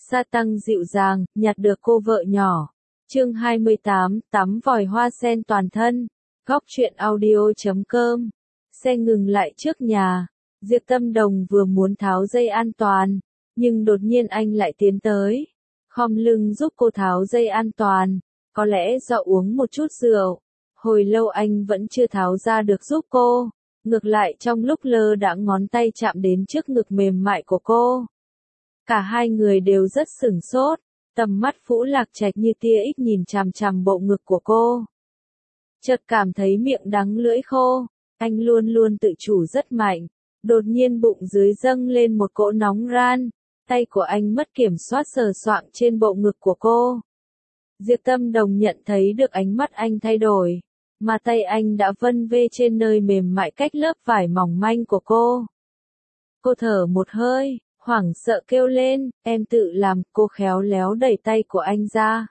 Sa tăng dịu dàng, nhặt được cô vợ nhỏ. Chương 28, tắm vòi hoa sen toàn thân. Góc truyện audio.com. Xe ngừng lại trước nhà. Diệp Tâm Đồng vừa muốn tháo dây an toàn, nhưng đột nhiên anh lại tiến tới, khom lưng giúp cô tháo dây an toàn. Có lẽ do uống một chút rượu, hồi lâu anh vẫn chưa tháo ra được giúp cô. Ngược lại trong lúc lơ đãng ngón tay chạm đến trước ngực mềm mại của cô. Cả hai người đều rất sửng sốt, tầm mắt Vũ Lạc Trạch như tia ích nhìn chằm chằm bộ ngực của cô. Chợt cảm thấy miệng đắng lưỡi khô, anh luôn luôn tự chủ rất mạnh, đột nhiên bụng dưới dâng lên một cỗ nóng ran, tay của anh mất kiểm soát sờ soạng trên bộ ngực của cô. Diệp Tâm Đồng nhận thấy được ánh mắt anh thay đổi, mà tay anh đã vân vê trên nơi mềm mại cách lớp vải mỏng manh của cô. Cô thở một hơi, hoảng sợ kêu lên, em tự làm. Cô khéo léo đẩy tay của anh ra.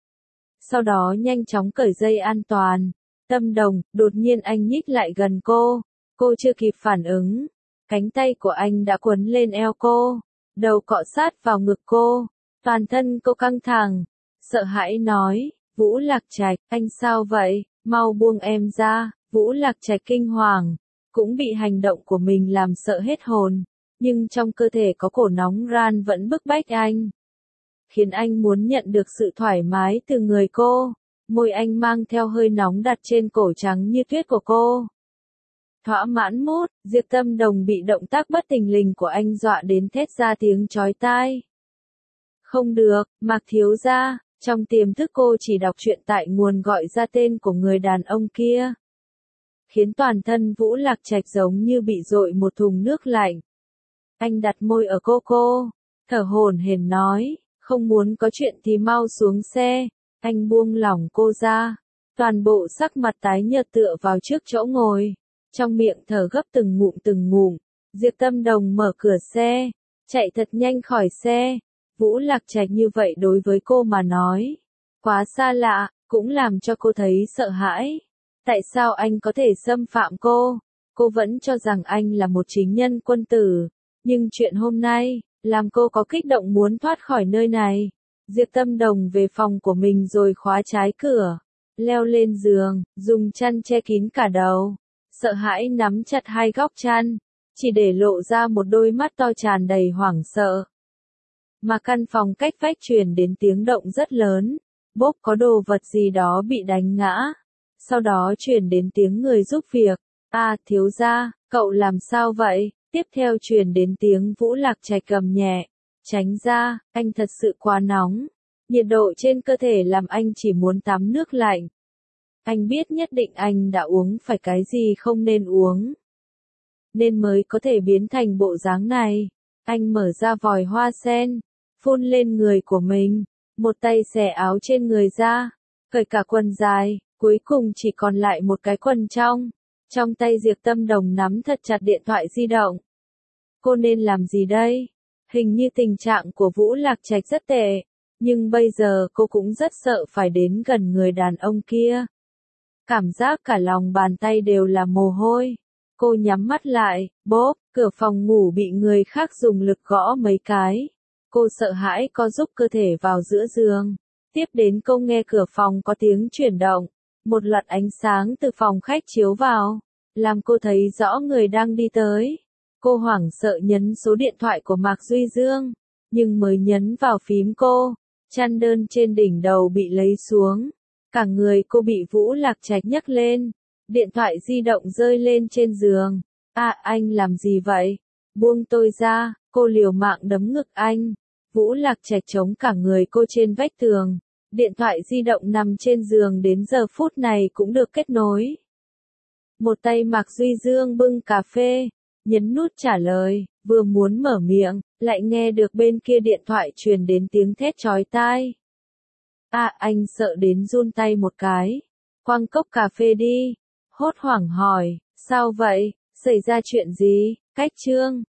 Sau đó nhanh chóng cởi dây an toàn. Tâm Đồng, đột nhiên anh nhích lại gần cô chưa kịp phản ứng. Cánh tay của anh đã quấn lên eo cô, đầu cọ sát vào ngực cô, toàn thân cô căng thẳng, sợ hãi nói, Vũ Lạc Trạch, anh sao vậy, mau buông em ra. Vũ Lạc Trạch kinh hoàng, cũng bị hành động của mình làm sợ hết hồn. Nhưng trong cơ thể có cổ nóng ran vẫn bức bách anh, khiến anh muốn nhận được sự thoải mái từ người cô. Môi anh mang theo hơi nóng đặt trên cổ trắng như tuyết của cô. Thỏa mãn mút, Diệp Tâm Đồng bị động tác bất thình lình của anh dọa đến thét ra tiếng chói tai. Không được, Mạc thiếu gia. Trong tiềm thức cô chỉ đọc truyện tại nguồn gọi ra tên của người đàn ông kia, khiến toàn thân Vũ Lạc Trạch giống như bị dội một thùng nước lạnh. Anh đặt môi ở cô, thở hổn hển nói, không muốn có chuyện thì mau xuống xe. Anh buông lỏng cô ra, toàn bộ sắc mặt tái nhợt tựa vào trước chỗ ngồi, trong miệng thở gấp từng ngụm. Diệp Tâm Đồng mở cửa xe, chạy thật nhanh khỏi xe. Vũ Lạc Trạch như vậy đối với cô mà nói, quá xa lạ, cũng làm cho cô thấy sợ hãi. Tại sao anh có thể xâm phạm cô? Cô vẫn cho rằng anh là một chính nhân quân tử. Nhưng chuyện hôm nay, làm cô có kích động muốn thoát khỏi nơi này. Diệp Tâm Đồng về phòng của mình rồi khóa trái cửa, leo lên giường, dùng chăn che kín cả đầu, sợ hãi nắm chặt hai góc chăn, chỉ để lộ ra một đôi mắt to tràn đầy hoảng sợ. Mà căn phòng cách vách truyền đến tiếng động rất lớn, bốp có đồ vật gì đó bị đánh ngã. Sau đó truyền đến tiếng người giúp việc, thiếu gia, cậu làm sao vậy? Tiếp theo truyền đến tiếng Vũ Lạc Trạch gầm nhẹ, tránh ra, anh thật sự quá nóng. Nhiệt độ trên cơ thể làm anh chỉ muốn tắm nước lạnh. Anh biết nhất định anh đã uống phải cái gì không nên uống, nên mới có thể biến thành bộ dáng này. Anh mở ra vòi hoa sen, phun lên người của mình, một tay xẻ áo trên người ra, cởi cả quần dài, cuối cùng chỉ còn lại một cái quần trong. Trong tay Diệp Tâm Đồng nắm thật chặt điện thoại di động. Cô nên làm gì đây? Hình như tình trạng của Vũ Lạc Trạch rất tệ, nhưng bây giờ cô cũng rất sợ phải đến gần người đàn ông kia. Cảm giác cả lòng bàn tay đều là mồ hôi. Cô nhắm mắt lại, bốp, cửa phòng ngủ bị người khác dùng lực gõ mấy cái. Cô sợ hãi co giúp cơ thể vào giữa giường. Tiếp đến cô nghe cửa phòng có tiếng chuyển động. Một loạt ánh sáng từ phòng khách chiếu vào, làm cô thấy rõ người đang đi tới. Cô hoảng sợ nhấn số điện thoại của Mạc Duy Dương, nhưng mới nhấn vào phím chăn đơn trên đỉnh đầu bị lấy xuống. Cả người cô bị Vũ Lạc Trạch nhấc lên, điện thoại di động rơi lên trên giường. Anh làm gì vậy? Buông tôi ra, cô liều mạng đấm ngực anh. Vũ Lạc Trạch chống cả người cô trên vách tường. Điện thoại di động nằm trên giường đến giờ phút này cũng được kết nối. Một tay Mạc Duy Dương bưng cà phê, nhấn nút trả lời, vừa muốn mở miệng, lại nghe được bên kia điện thoại truyền đến tiếng thét chói tai. Anh sợ đến run tay một cái. Quăng cốc cà phê đi. Hốt hoảng hỏi, sao vậy? Xảy ra chuyện gì? Cách chương